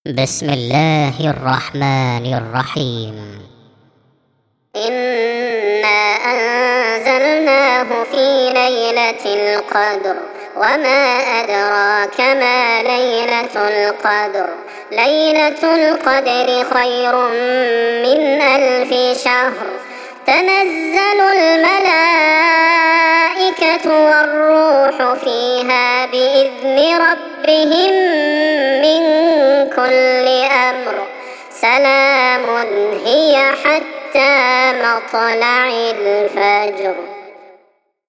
بسم الله الرحمن الرحيم. إنا أنزلناه في ليلة القدر وما أدراك ما ليلة القدر. ليلة القدر خير من 1000 شهر. تنزل الملائكة والروح فيها بإذن ربهم من كل أمر. سلام هي حتى مطلع الفجر.